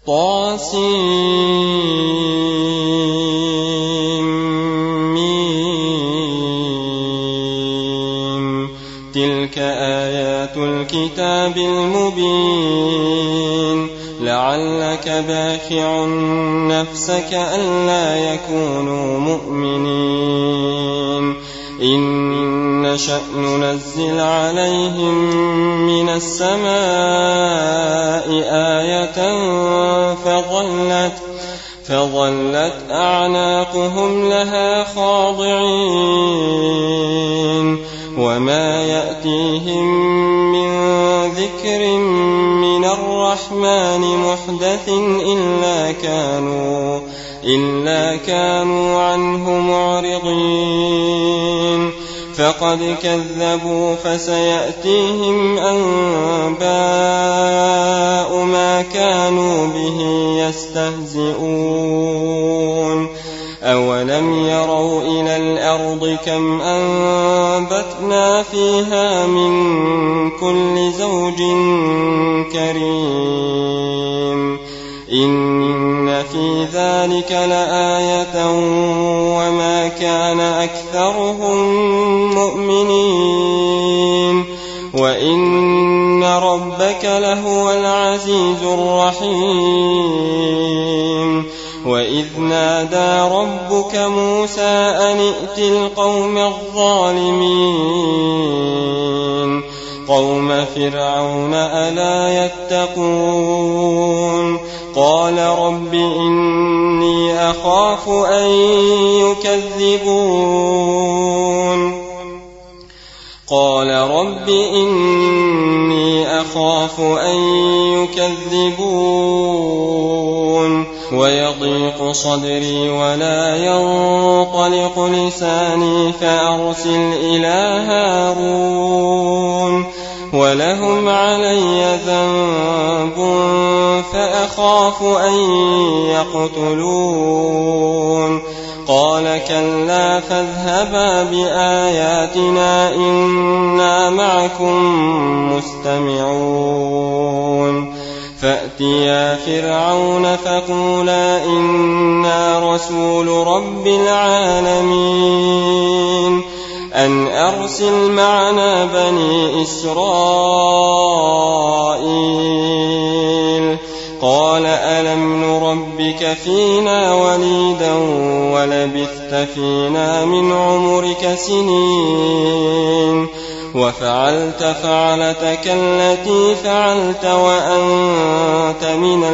طاسم تلك آيات الكتاب المبين لعلك باخع نفسك ألا يكونوا مؤمنين إن نشأ ننزل عليهم من السماء آية فظلت أعناقهم لها خاضعين وما يأتيهم من ذكر من الرحمن محدث إلا كانوا عنه معرضين فقد كذبوا فسيأتيهم أنباء ما كانوا به يستهزئون أولم يروا إلى الأرض كم أنبتنا فيها من كل زوج كريم إن في ذلك لآية وما كان أكثرهم مؤمنين وإن ربك لهو العزيز الرحيم وإذ نادى ربك موسى أن ائت القوم الظالمين قوم فرعون ألا يتقون قال رب إني أخاف أن يكذبون ويضيق صدري ولا ينطلق لساني فأرسل إلى هارون ولهم علي ذنب فأخاف أن يقتلون قال كلا فاذهبا بآياتنا إنا معكم مستمعون فأتيا فرعون فقولا إنا رسول رب العالمين أن أرسل معنا بني إسرائيل قال ألم نربك فينا وليدا ولبثت فينا من عمرك سنين وفعلت فعلتك التي فعلت وأنت من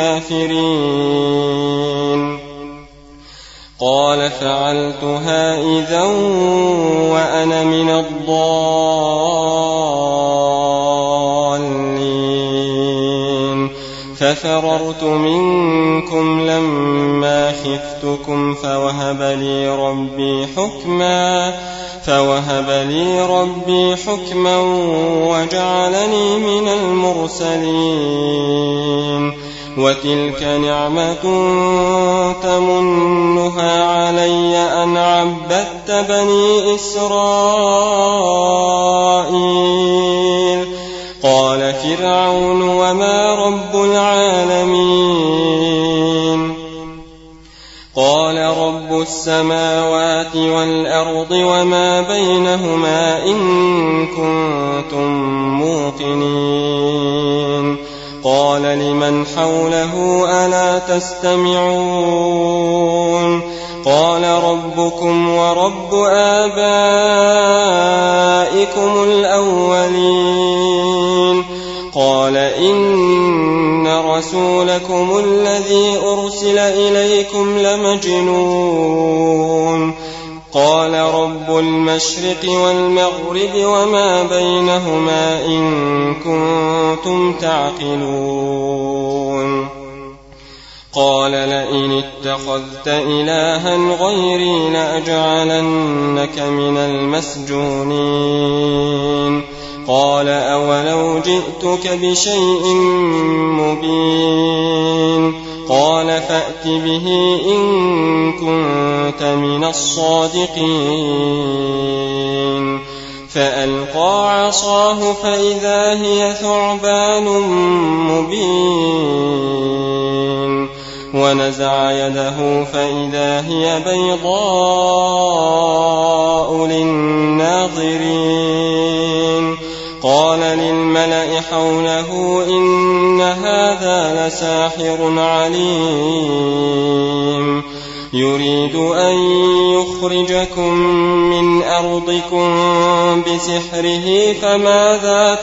الكافرين قال فعلتها إذا وأنا من الضالين ففررت منكم لما خفتكم فوهب لي ربي حكما وجعلني من المرسلين وتلك نعمة تمنها علي أن عبدت بني إسرائيل قال فرعون وما رب العالمين قال رب السماوات والأرض وما بينهما إن كنتم موقنين قال لمن حوله ألا تستمعون قال ربكم ورب آبائكم الأولين قال إن رسولكم الذي أرسل إليكم لمجنون قال رب المشرق والمغرب وما بينهما إن كنتم تعقلون قال لئن اتخذت إلها غيري لأجعلنك من المسجونين قال أولو جئتك بشيء مبين قال فأت به إن كنت من الصادقين فألقى عصاه فإذا هي ثعبان مبين ونزع يده فإذا هي بيضاء للناظرين قال للملأ حوله إن هذا لساحر عليم يريد أن يخرجكم من أرضكم بسحره فماذا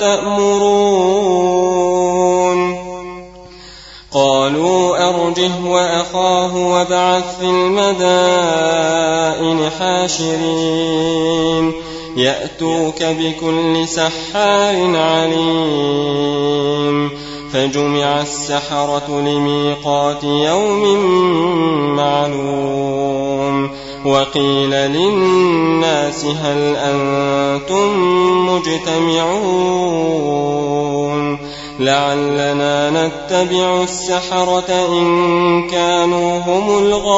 تأمرون قالوا أرجه وأخاه وابعث في المدائن حاشرين يأتوك بكل سحار عليم فجمع السحرة لميقات يوم معلوم وقيل للناس هل أنتم مجتمعون لعلنا نتبع السحرة إن كانوا هم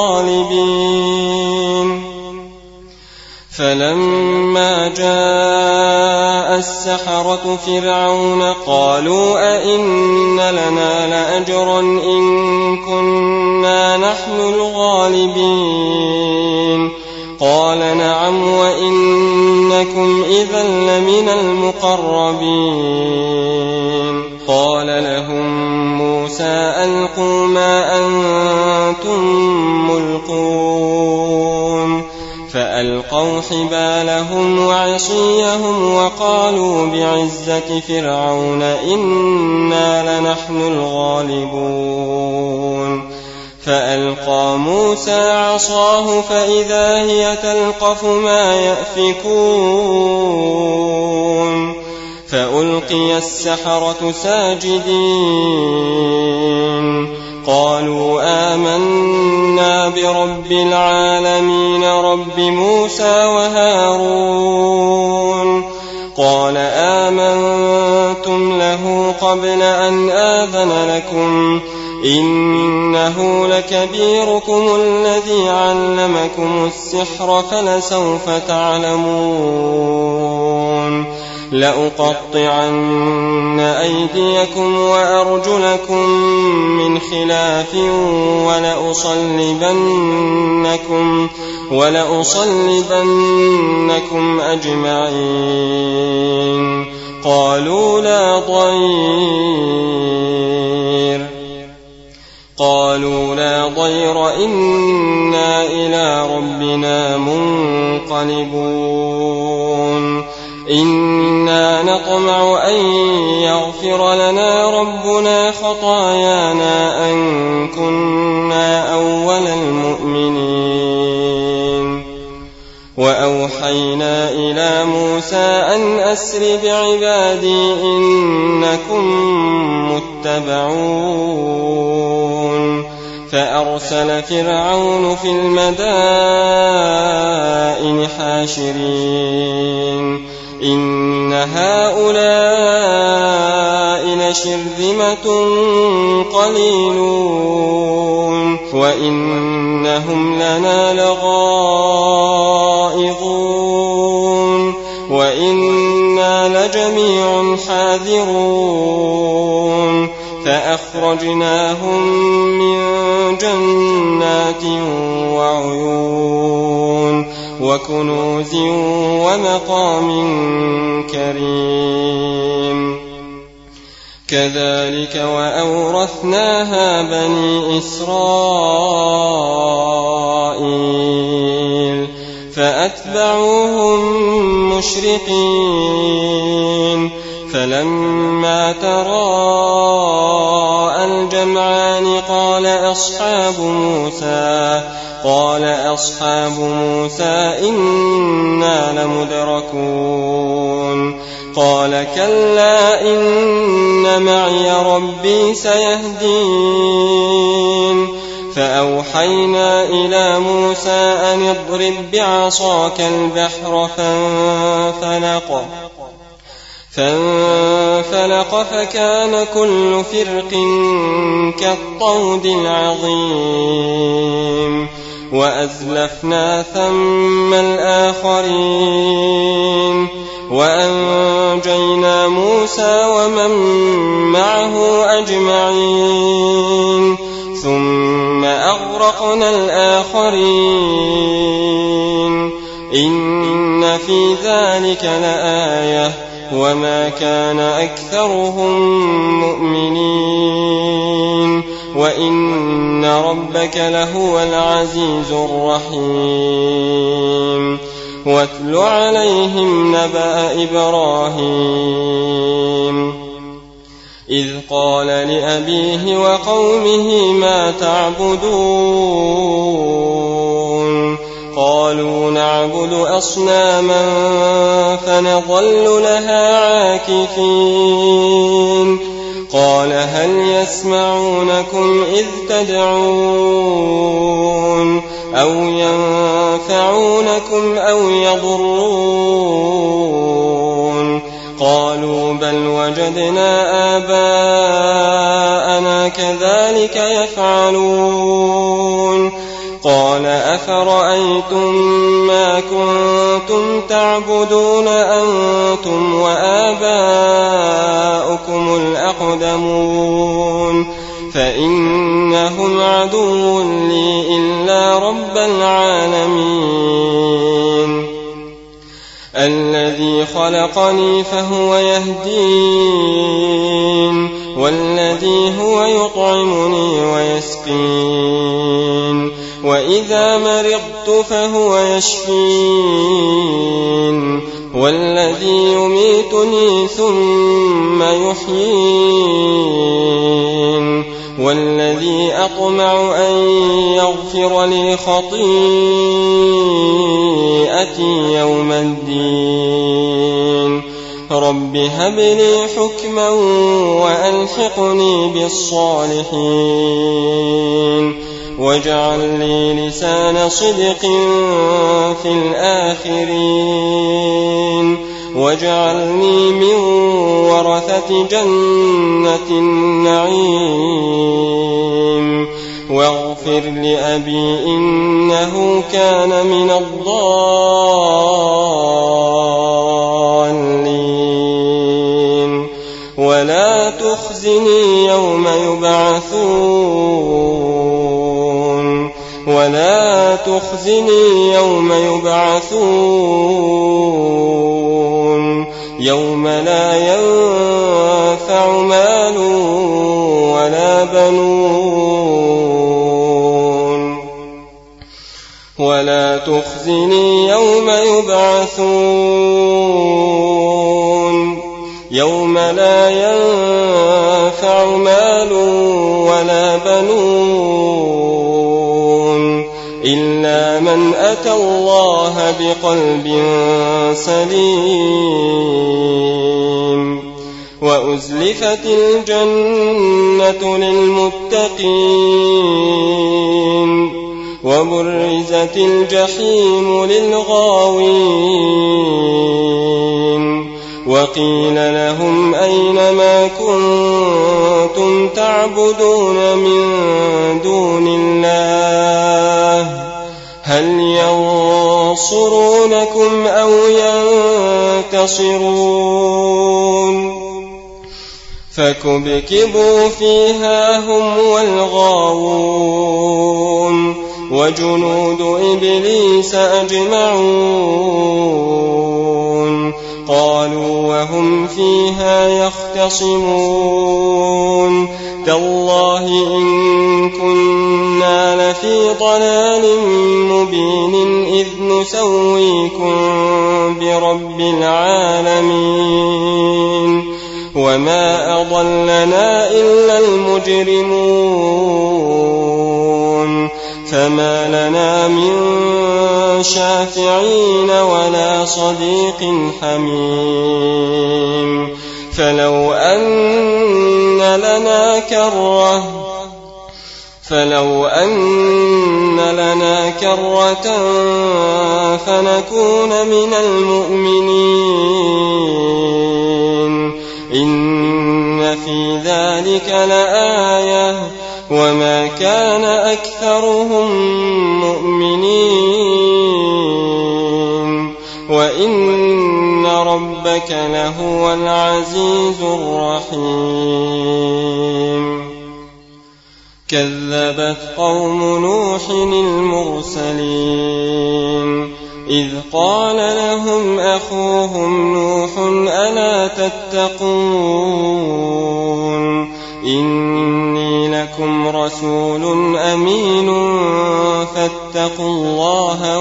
الغالبين فلما جاء السحرة فرعون قالوا أئن لنا لأجرا إن كنا نحن الغالبين قال نعم وإنكم إذا لمن المقربين قال لهم موسى ألقوا ما أنتم ملقون فألقوا حبالهم وعصيهم وقالوا بعزة فرعون إنا لنحن الغالبون فألقى موسى عصاه فإذا هي تلقف ما يأفكون فألقي السحرة ساجدين قالوا آمنا برب العالمين رب موسى وهارون قال آمنتم له قبل أن آذن لكم إنه لكبيركم الذي علمكم السحر فلسوف تعلمون لأقطعن أيديكم وأرجلكم من خلاف ولأصلبنكم أجمعين قالوا لا ضير إنا إلى ربنا منقلبون إنا نطمع أن يغفر لنا ربنا خطايانا أن كنا أول المؤمنين وأوحينا إلى موسى أن أسر بعبادي إنكم متبعون فأرسل فرعون في المدائن حاشرين إن هؤلاء لشرذمة قليلون وإنهم لنا لغائظون وإنا لجميع حاذرون فأخرجناهم من جنات وعيون وكنوز ومقام كريم كذلك وأورثناها بني إسرائيل فأتبعوهم مشرقين فلما تراءى الجمعان قال أصحاب موسى إنا لمدركون قال كلا إن معي ربي سيهدين فأوحينا إلى موسى أن اضرب بعصاك البحر فانفلق فكان كل فرق كالطود العظيم وأزلفنا ثم الآخرين وأنجينا موسى ومن معه أجمعين ثم وأغرقنا الآخرين إن في ذلك لآية وما كان أكثرهم مؤمنين وإن ربك لهو العزيز الرحيم واتل عليهم نبأ إبراهيم إذ قال لأبيه وقومه ما تعبدون قالوا نعبد أصناما فنظل لها عاكفين قال هل يسمعونكم إذ تدعون أو ينفعونكم أو يضرون قالوا بل وجدنا آباءنا كذلك يفعلون قال أفرأيتم ما كنتم تعبدون أنتم وآباؤكم الأقدمون فإنهم عدو لي إلا رب العالمين الذي خلقني فهو يهدين والذي هو يطعمني ويسقين وإذا مرضت فهو يشفين والذي يميتني ثم يحيين والذي أطمع أن يغفر لي خطيئتي يوم الدين رب هب لي حكما وألحقني بالصالحين واجعل لي لسان صدق في الآخرين واجعلني من ورثة جنة النعيم واغفر لأبي إنه كان من الضالين ولا تخزني يوم يبعثون يوم لا ينفع مال ولا بنون ولا تخزني يوم يبعثون يوم لا ينفع مال ولا بنون إلا من أتى الله بقلب سليم وأزلفت الجنة للمتقين وبرزت الجحيم للغاوين وقيل لهم أين ما كنتم تعبدون من دون الله هل ينصرونكم أو ينتصرون فكبكبوا فيها هم والغاوون وجنود إبليس أجمعون قالوا وهم فيها يختصمون تالله إن كنا لفي ضلال مبين إذ نسويكم برب العالمين وما أضلنا إلا المجرمون فما لنا من شافعين ولا صديق حميم فلو أن لنا كرة فنكون من المؤمنين إن في ذلك لآية وما كان أكثرهم مؤمنين وإن ربك لهو العزيز الرحيم. كذبت قوم نوح المرسلين إذ قال لهم أخوهم نوح ألا تتقون إني لكم رسول أمين فاتقوا الله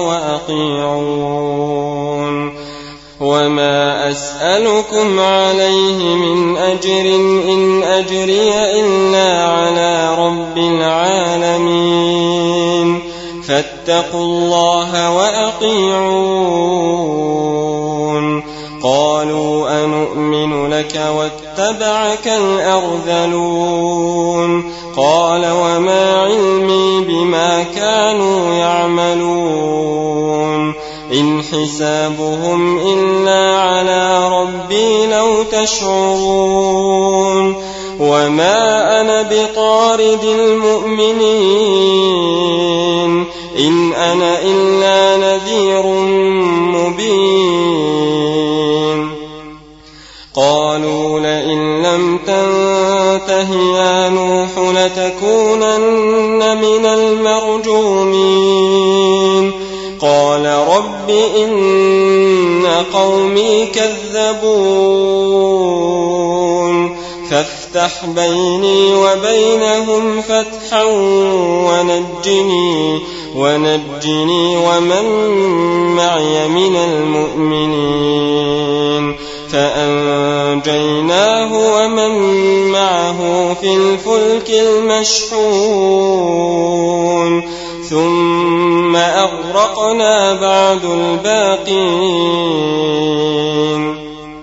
وأطيعون وما أسألكم عليه من أجر إن أجري إلا على رب العالمين فاتقوا الله وأطيعون قالوا أنؤمن لك واتبعك الأرذلون قال وما علمي بما كانوا يعملون إن حسابهم إلا على ربي لو تشعرون وما أنا بطارد المؤمنين إن أنا إلا نذير مبين قالوا لئن لم تنته يا نوح لتكونن من المرجومين قال رب إن قومي كذبون فافتح بيني وبينهم فتحا ونجني ومن معي من المؤمنين فأنجيناه ومن معه في الفلك المشحون ثم أغرقنا بعد الباقين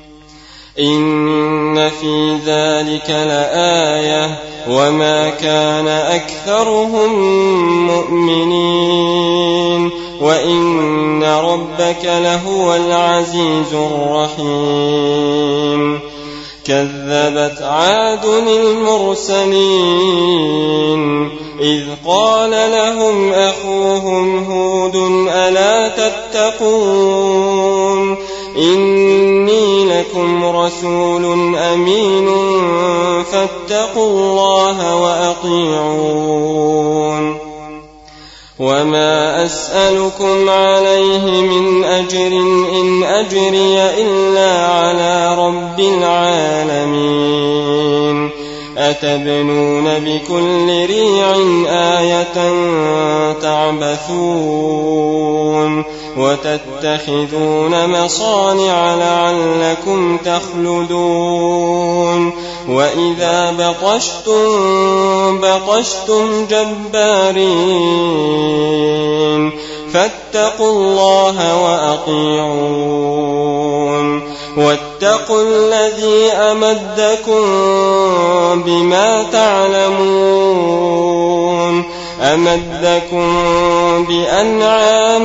إن في ذلك لآية وما كان أكثرهم مؤمنين وإن ربك لهو العزيز الرحيم كذبت عاد المرسلين إذ قال لهم أخوهم هود ألا تتقون إني لكم رسول أمين فاتقوا الله وأطيعون وما أسألكم عليه من أجر إن أجري إلا على رب العالمين أتبنون بكل ريع آية تعبثون وتتخذون مصانع لعلكم تخلدون وإذا بطشتم جبارين فاتقوا الله وأطيعون واتقوا الذي أمدكم بما تعلمون أمدكم بأنعام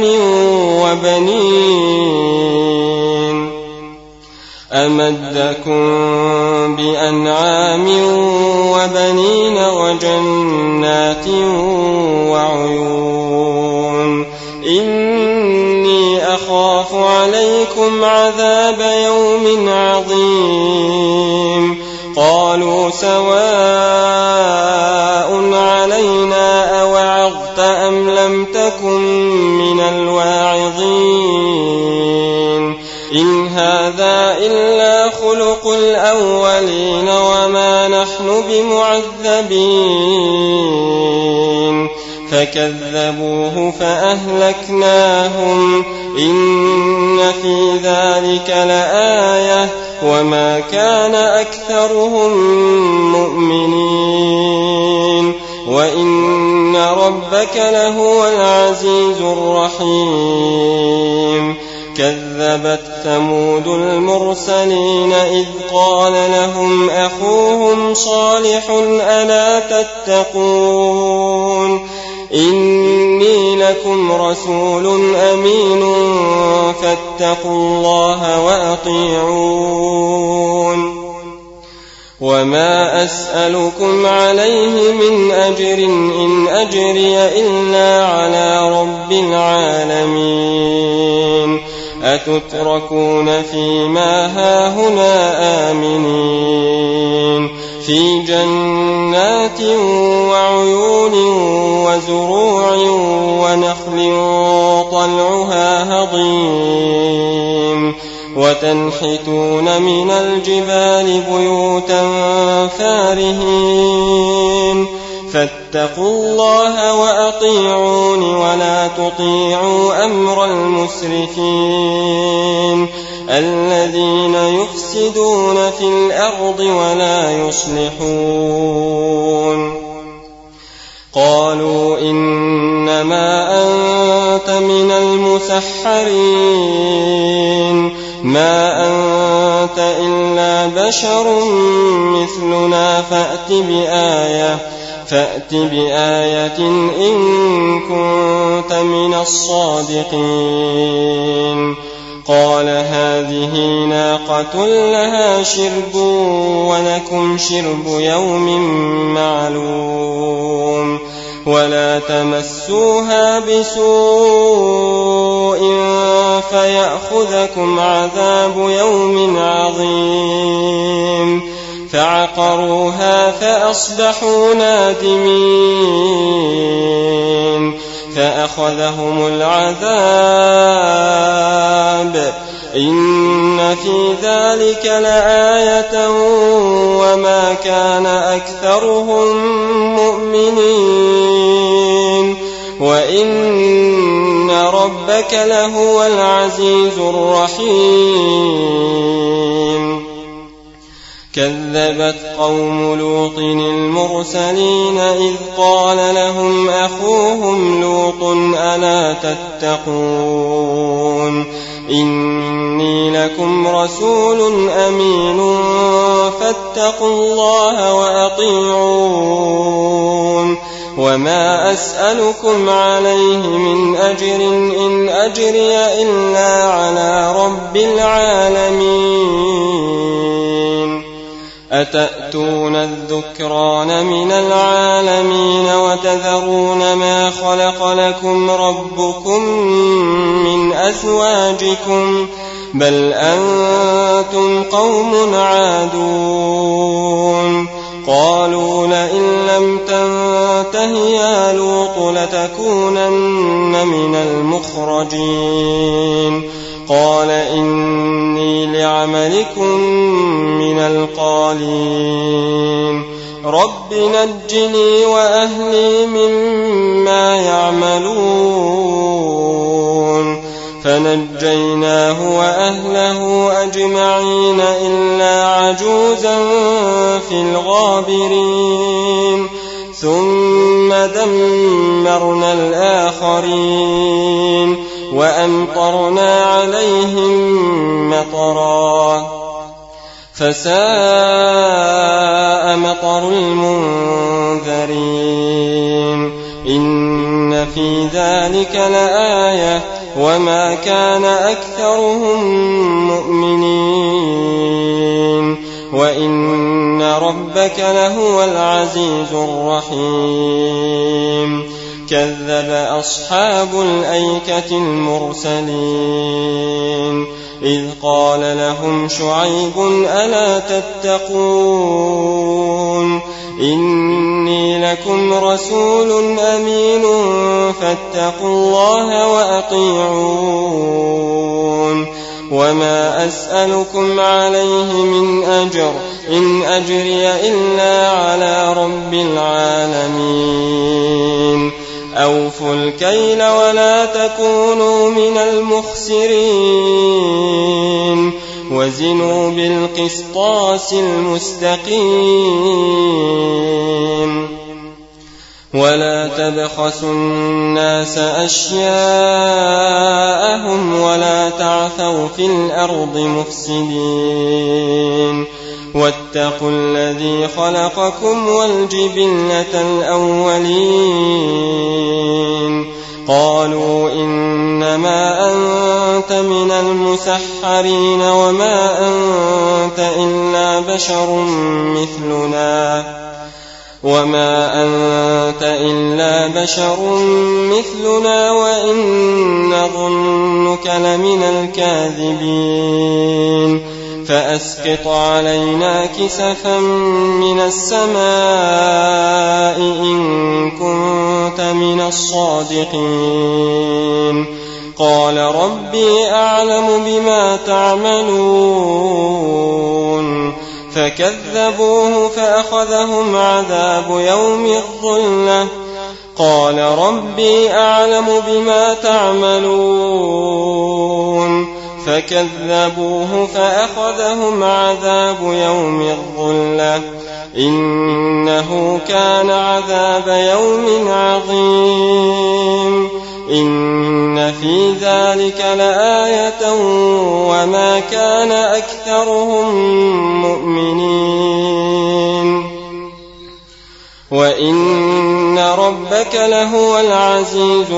وبنين وجنات وعيون إني أخاف عليكم عذاب يوم عظيم قالوا سواء علينا أوعظت أم لم تكن من الواعظين إن هذا إلا خلق الأولين وما نحن بمعذبين فكذبوه فأهلكناهم إن في ذلك لآية وما كان أكثرهم مؤمنين وإن ربك لهو العزيز الرحيم كذبت ثمود المرسلين إذ قال لهم أخوهم صالح ألا تتقون إني لكم رسول أمين فاتقوا الله وأطيعون وما أسألكم عليه من أجر إن أجري إلا على رب العالمين أتتركون فيما هاهنا آمنين في جنات وعيون وتنحتون من الجبال بيوتا فارهين فاتقوا الله وأطيعون ولا تطيعوا أمر المسرفين الذين يفسدون في الأرض ولا يصلحون. قالوا إنما أنت من المسحرين ما أنت إلا بشر مثلنا فأت بآية إن كنت من الصادقين. قال هذه ناقة لها شرب ولكم شرب يوم معلوم ولا تمسوها بسوء فيأخذكم عذاب يوم عظيم. فعقروها فأصبحوا نادمين فأخذهم العذاب إن في ذلك لآية وما كان أكثرهم مؤمنين وإن ربك لهو العزيز الرحيم. كذبت قوم لوط المرسلين إذ قال لهم أخوهم لوط ألا تتقون إني لكم رسول أمين فاتقوا الله وأطيعون وما أسألكم عليه من أجر إن أجري إلا على رب العالمين. أتأتون الذكران من العالمين وتذرون ما خلق لكم ربكم من أزواجكم بل أنتم قوم عادون. قالوا لئن لم تنته يا لوط لتكونن من المخرجين. قال إني لعملكم من القالين رب نجني وأهلي مما يعملون. فنجيناه وأهله أجمعين إلا عجوزا في الغابرين ثم دمرنا الآخرين وأمطرنا عليهم مطرا فساء مطر المنذرين. إن في ذلك لآية وما كان أكثرهم مؤمنين وإن ربك لهو العزيز الرحيم. كذب أصحاب الأيكة المرسلين إذ قال لهم شعيب ألا تتقون إني لكم رسول أمين فاتقوا الله وأطيعون وما أسألكم عليه من أجر إن أجري إلا على رب العالمين. أوفوا الكيل ولا تكونوا من المخسرين وزنوا بالقسطاس المستقيم ولا تبخسوا الناس أشياءهم ولا تعثوا في الأرض مفسدين واتقوا الذي خلقكم والجبلة الأولين. قالوا إنما أنت من المسحرين وما أنت إلا بشر مثلنا وإن نظنك لمن الكاذبين. فأسقط علينا كسفا من السماء إن كنت من الصادقين. قال ربي أعلم بما تعملون فكذبوه فأخذهم عذاب يوم الظلة قال ربي أعلم بما تعملون فكذبوه فأخذهم عذاب يوم الظلة إنه كان عذاب يوم عظيم إن في ذلك لآية وما كان أكثرهم مؤمنين وإن ربك لهو العزيز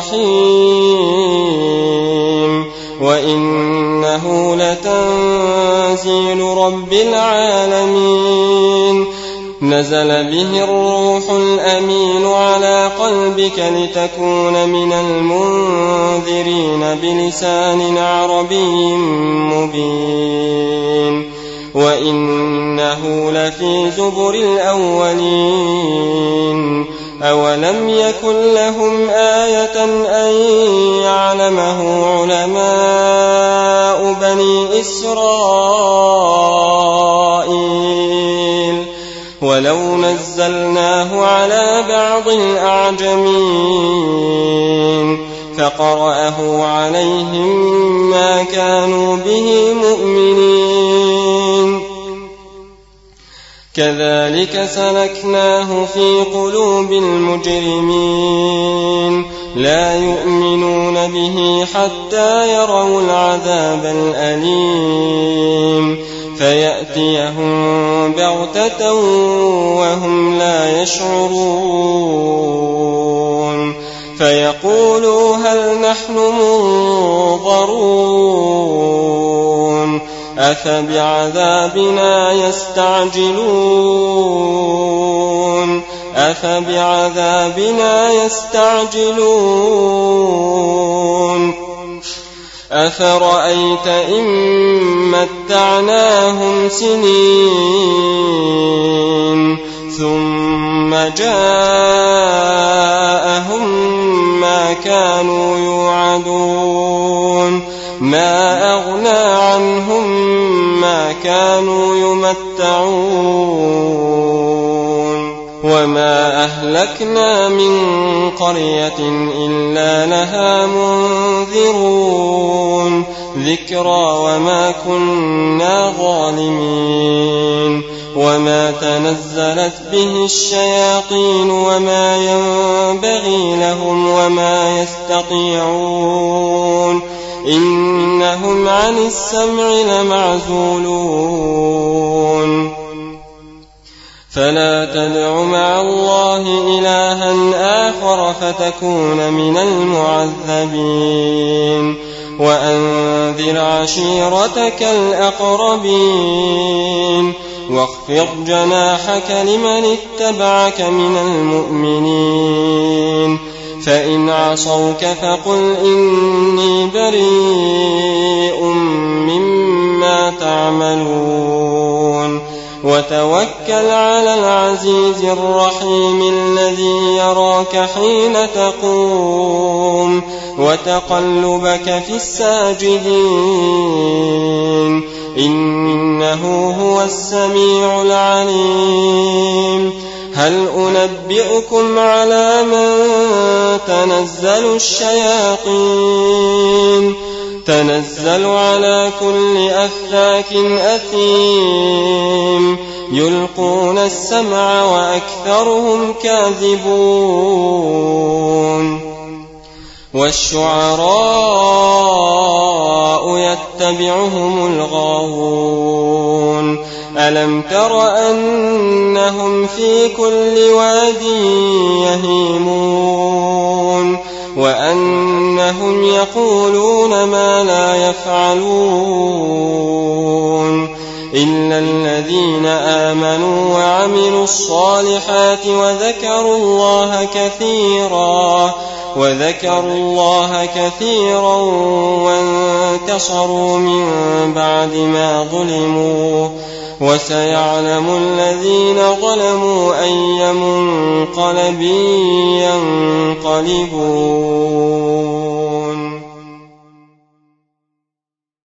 الرحيم وإنه لتنزيل رب العالمين نزل به الروح الأمين على قلبك لتكون من المنذرين بلسان عربي مبين وإنه لفي زبر الأولين أولم يكن لهم آية أن يعلمه علماء بني إسرائيل ولو نزلناه على بعض الأعجمين فقرأه عليهم ما كانوا به مؤمنين كذلك سلكناه في قلوب المجرمين لا يؤمنون به حتى يروا العذاب الأليم فيأتيهم بغتة وهم لا يشعرون فيقولوا هل نحن منظرون أفبعذابنا يستعجلون أفرأيت إن متعناهم سنين ثم جاءهم ما كانوا يوعدون ما أغنى عنهم ما كانوا يمتعون وما أهلكنا من قرية إلا لها منذرون ذكرى وما كنا ظالمين وما تنزلت به الشياطين وما ينبغي لهم وما يستطيعون إنهم عن السمع لمعزولون فلا تدع مع الله إلها آخر فتكون من المعذبين وأنذر عشيرتك الأقربين واخفض جناحك لمن اتبعك من المؤمنين فإن عصوك فقل إني بريء مما تعملون وتوكل على العزيز الرحيم الذي يراك حين تقوم وتقلبك في الساجدين إنه هو السميع العليم هل أنبئكم على من تنزل الشياطين تنزل على كل أفاك أثيم يلقون السمع وأكثرهم كاذبون والشعراء يتبعهم الغاوون ألم تر أنهم في كل واد يهيمون وأنهم يقولون ما لا يفعلون إلا الذين آمنوا وعملوا الصالحات وذكروا الله كثيرا وانتصروا من بعد ما ظلموا وسيعلم الذين ظلموا أي منقلب ينقلبون